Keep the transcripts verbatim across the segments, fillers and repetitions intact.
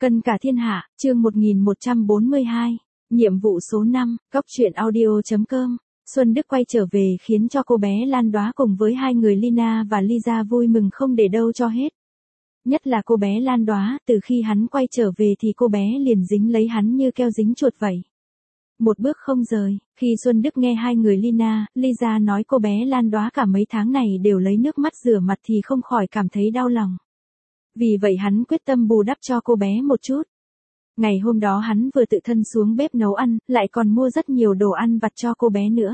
Cân cả thiên hạ, chương một nghìn một trăm bốn mươi hai, nhiệm vụ số năm, góc truyện audio.com. Xuân Đức quay trở về khiến cho cô bé Lan Đóa cùng với hai người Lina và Lisa vui mừng không để đâu cho hết. Nhất là cô bé Lan Đóa, từ khi hắn quay trở về thì cô bé liền dính lấy hắn như keo dính chuột vậy. Một bước không rời, khi Xuân Đức nghe hai người Lina, Lisa nói cô bé Lan Đóa cả mấy tháng này đều lấy nước mắt rửa mặt thì không khỏi cảm thấy đau lòng. Vì vậy hắn quyết tâm bù đắp cho cô bé một chút. Ngày hôm đó hắn vừa tự thân xuống bếp nấu ăn, lại còn mua rất nhiều đồ ăn vặt cho cô bé nữa.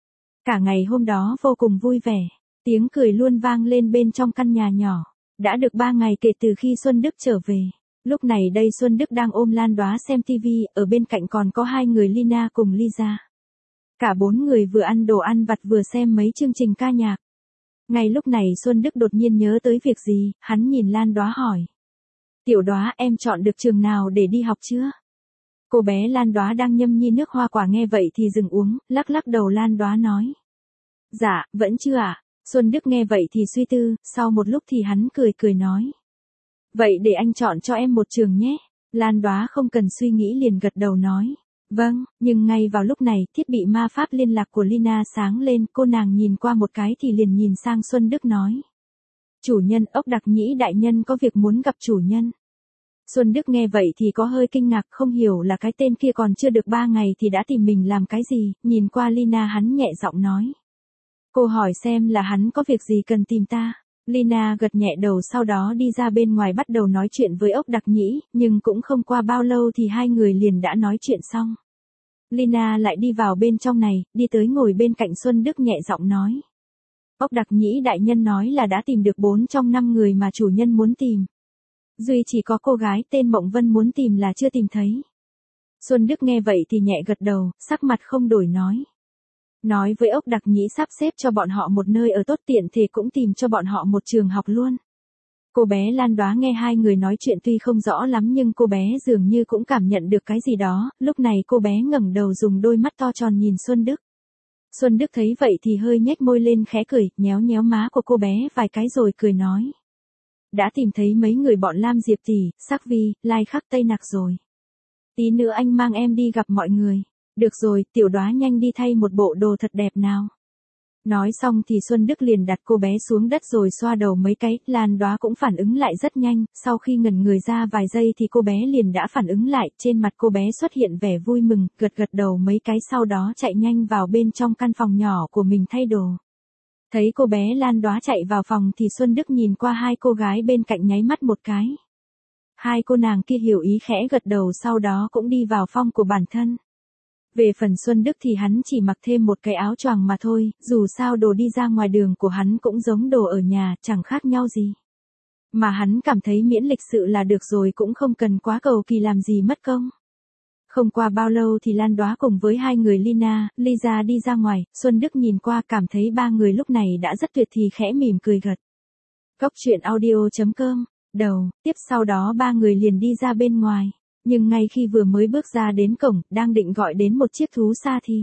Cả ngày hôm đó vô cùng vui vẻ, tiếng cười luôn vang lên bên trong căn nhà nhỏ. Đã được ba ngày kể từ khi Xuân Đức trở về. Lúc này đây Xuân Đức đang ôm Lan Đóa xem tivi, ở bên cạnh còn có hai người Lina cùng Lisa. Cả bốn người vừa ăn đồ ăn vặt vừa xem mấy chương trình ca nhạc. Ngay lúc này Xuân Đức đột nhiên nhớ tới việc gì, hắn nhìn Lan Đóa hỏi. Tiểu Đóa, em chọn được trường nào để đi học chưa? Cô bé Lan Đóa đang nhâm nhi nước hoa quả nghe vậy thì dừng uống, lắc lắc đầu. Lan Đóa nói. Dạ, vẫn chưa ạ. À? Xuân Đức nghe vậy thì suy tư, sau một lúc thì hắn cười cười nói. Vậy để anh chọn cho em một trường nhé. Lan Đóa không cần suy nghĩ liền gật đầu nói. Vâng, nhưng ngay vào lúc này, thiết bị ma pháp liên lạc của Lina sáng lên, cô nàng nhìn qua một cái thì liền nhìn sang Xuân Đức nói. Chủ nhân, ốc đặc nhĩ đại nhân có việc muốn gặp chủ nhân. Xuân Đức nghe vậy thì có hơi kinh ngạc, không hiểu là cái tên kia còn chưa được ba ngày thì đã tìm mình làm cái gì, nhìn qua Lina hắn nhẹ giọng nói. Cô hỏi xem là hắn có việc gì cần tìm ta. Lina gật nhẹ đầu sau đó đi ra bên ngoài bắt đầu nói chuyện với ốc đặc nhĩ, nhưng cũng không qua bao lâu thì hai người liền đã nói chuyện xong. Lina lại đi vào bên trong này, đi tới ngồi bên cạnh Xuân Đức nhẹ giọng nói. Ốc đặc nhĩ đại nhân nói là đã tìm được bốn trong năm người mà chủ nhân muốn tìm. Duy chỉ có cô gái tên Mộng Vân muốn tìm là chưa tìm thấy. Xuân Đức nghe vậy thì nhẹ gật đầu, sắc mặt không đổi nói. Nói với ốc đặc nhĩ sắp xếp cho bọn họ một nơi ở tốt tiện thể cũng tìm cho bọn họ một trường học luôn. Cô bé Lan Đóa nghe hai người nói chuyện tuy không rõ lắm nhưng cô bé dường như cũng cảm nhận được cái gì đó, lúc này cô bé ngẩng đầu dùng đôi mắt to tròn nhìn Xuân Đức. Xuân Đức thấy vậy thì hơi nhếch môi lên khẽ cười, nhéo nhéo má của cô bé vài cái rồi cười nói. Đã tìm thấy mấy người bọn Lam Diệp tỷ, Sắc Vi, Lai Khắc Tây Nặc rồi. Tí nữa anh mang em đi gặp mọi người. Được rồi, Tiểu Đóa nhanh đi thay một bộ đồ thật đẹp nào. Nói xong thì Xuân Đức liền đặt cô bé xuống đất rồi xoa đầu mấy cái, Lan Đóa cũng phản ứng lại rất nhanh, sau khi ngẩn người ra vài giây thì cô bé liền đã phản ứng lại, trên mặt cô bé xuất hiện vẻ vui mừng, gật gật đầu mấy cái sau đó chạy nhanh vào bên trong căn phòng nhỏ của mình thay đồ. Thấy cô bé Lan Đóa chạy vào phòng thì Xuân Đức nhìn qua hai cô gái bên cạnh nháy mắt một cái. Hai cô nàng kia hiểu ý khẽ gật đầu sau đó cũng đi vào phòng của bản thân. Về phần Xuân Đức thì hắn chỉ mặc thêm một cái áo choàng mà thôi, dù sao đồ đi ra ngoài đường của hắn cũng giống đồ ở nhà, chẳng khác nhau gì. Mà hắn cảm thấy miễn lịch sự là được rồi cũng không cần quá cầu kỳ làm gì mất công. Không qua bao lâu thì Lan Đóa cùng với hai người Lina, Lisa đi ra ngoài, Xuân Đức nhìn qua cảm thấy ba người lúc này đã rất tuyệt thì khẽ mỉm cười gật. Góc truyện audio.com, đầu, tiếp sau đó ba người liền đi ra bên ngoài. Nhưng ngay khi vừa mới bước ra đến cổng, đang định gọi đến một chiếc thú xa thì.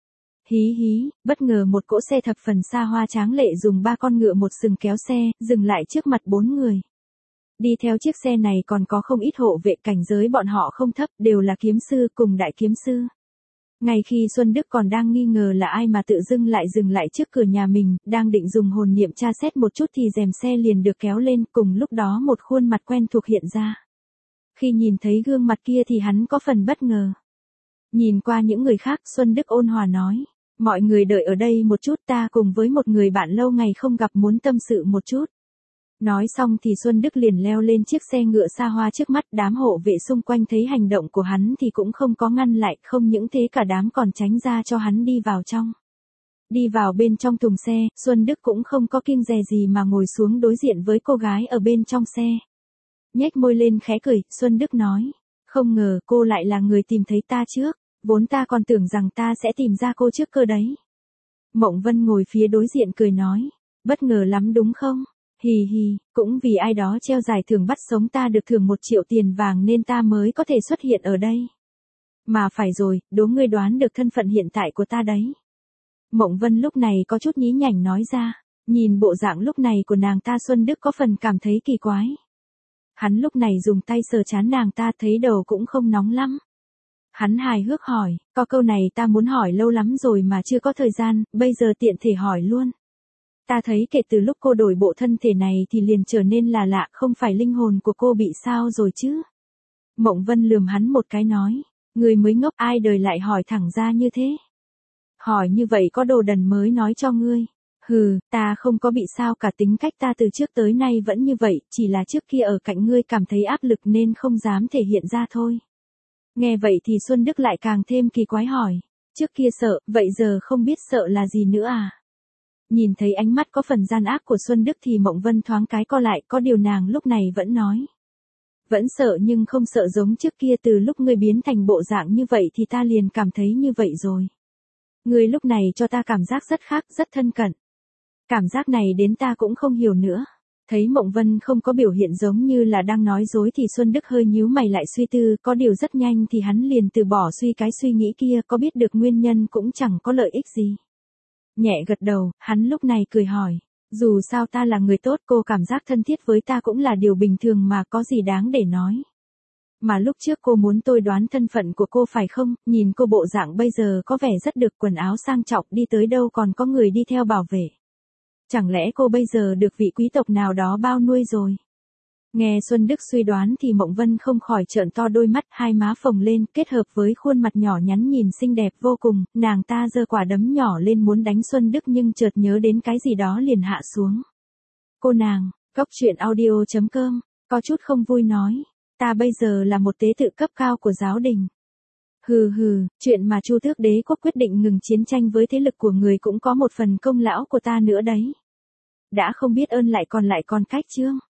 Hí hí, bất ngờ một cỗ xe thập phần xa hoa tráng lệ dùng ba con ngựa một sừng kéo xe, dừng lại trước mặt bốn người. Đi theo chiếc xe này còn có không ít hộ vệ, cảnh giới bọn họ không thấp, đều là kiếm sư cùng đại kiếm sư. Ngay khi Xuân Đức còn đang nghi ngờ là ai mà tự dưng lại dừng lại trước cửa nhà mình, đang định dùng hồn niệm tra xét một chút thì rèm xe liền được kéo lên, cùng lúc đó một khuôn mặt quen thuộc hiện ra. Khi nhìn thấy gương mặt kia thì hắn có phần bất ngờ. Nhìn qua những người khác, Xuân Đức ôn hòa nói, mọi người đợi ở đây một chút, ta cùng với một người bạn lâu ngày không gặp muốn tâm sự một chút. Nói xong thì Xuân Đức liền leo lên chiếc xe ngựa xa hoa trước mắt, đám hộ vệ xung quanh thấy hành động của hắn thì cũng không có ngăn lại, không những thế cả đám còn tránh ra cho hắn đi vào trong. Đi vào bên trong thùng xe, Xuân Đức cũng không có kiêng dè gì mà ngồi xuống đối diện với cô gái ở bên trong xe. Nhếch môi lên khẽ cười, Xuân Đức nói, không ngờ cô lại là người tìm thấy ta trước, vốn ta còn tưởng rằng ta sẽ tìm ra cô trước cơ đấy. Mộng Vân ngồi phía đối diện cười nói, bất ngờ lắm đúng không? Hì hì, cũng vì ai đó treo giải thưởng bắt sống ta được thưởng một triệu tiền vàng nên ta mới có thể xuất hiện ở đây. Mà phải rồi, đố ngươi đoán được thân phận hiện tại của ta đấy. Mộng Vân lúc này có chút nhí nhảnh nói ra, nhìn bộ dạng lúc này của nàng ta Xuân Đức có phần cảm thấy kỳ quái. Hắn lúc này dùng tay sờ trán nàng ta, thấy đầu cũng không nóng lắm. Hắn hài hước hỏi, có câu này ta muốn hỏi lâu lắm rồi mà chưa có thời gian, bây giờ tiện thể hỏi luôn. Ta thấy kể từ lúc cô đổi bộ thân thể này thì liền trở nên là lạ, không phải linh hồn của cô bị sao rồi chứ? Mộng Vân lườm hắn một cái nói, người mới ngốc, ai đời lại hỏi thẳng ra như thế. Hỏi như vậy có đồ đần mới nói cho ngươi. Hừ, ta không có bị sao cả, tính cách ta từ trước tới nay vẫn như vậy, chỉ là trước kia ở cạnh ngươi cảm thấy áp lực nên không dám thể hiện ra thôi. Nghe vậy thì Xuân Đức lại càng thêm kỳ quái hỏi, trước kia sợ, vậy giờ không biết sợ là gì nữa à? Nhìn thấy ánh mắt có phần gian ác của Xuân Đức thì Mộng Vân thoáng cái co lại, có điều nàng lúc này vẫn nói. Vẫn sợ nhưng không sợ giống trước kia, từ lúc ngươi biến thành bộ dạng như vậy thì ta liền cảm thấy như vậy rồi. Ngươi lúc này cho ta cảm giác rất khác, rất thân cận. Cảm giác này đến ta cũng không hiểu nữa. Thấy Mộng Vân không có biểu hiện giống như là đang nói dối thì Xuân Đức hơi nhíu mày lại suy tư, có điều rất nhanh thì hắn liền từ bỏ suy cái suy nghĩ kia, có biết được nguyên nhân cũng chẳng có lợi ích gì. Nhẹ gật đầu, hắn lúc này cười hỏi, dù sao ta là người tốt, cô cảm giác thân thiết với ta cũng là điều bình thường mà, có gì đáng để nói. Mà lúc trước cô muốn tôi đoán thân phận của cô phải không, nhìn cô bộ dạng bây giờ có vẻ rất được quần áo sang trọng, đi tới đâu còn có người đi theo bảo vệ. Chẳng lẽ cô bây giờ được vị quý tộc nào đó bao nuôi rồi? Nghe Xuân Đức suy đoán thì Mộng Vân không khỏi trợn to đôi mắt, hai má phồng lên, kết hợp với khuôn mặt nhỏ nhắn nhìn xinh đẹp vô cùng, nàng ta giơ quả đấm nhỏ lên muốn đánh Xuân Đức nhưng chợt nhớ đến cái gì đó liền hạ xuống. Cô nàng, Cóc Truyện Audio chấm com, có chút không vui nói, ta bây giờ là một tế tự cấp cao của giáo đình. Hừ hừ, chuyện mà Chu Tước Đế quốc quyết định ngừng chiến tranh với thế lực của người cũng có một phần công lão của ta nữa đấy. Đã không biết ơn lại còn lại còn cách chương.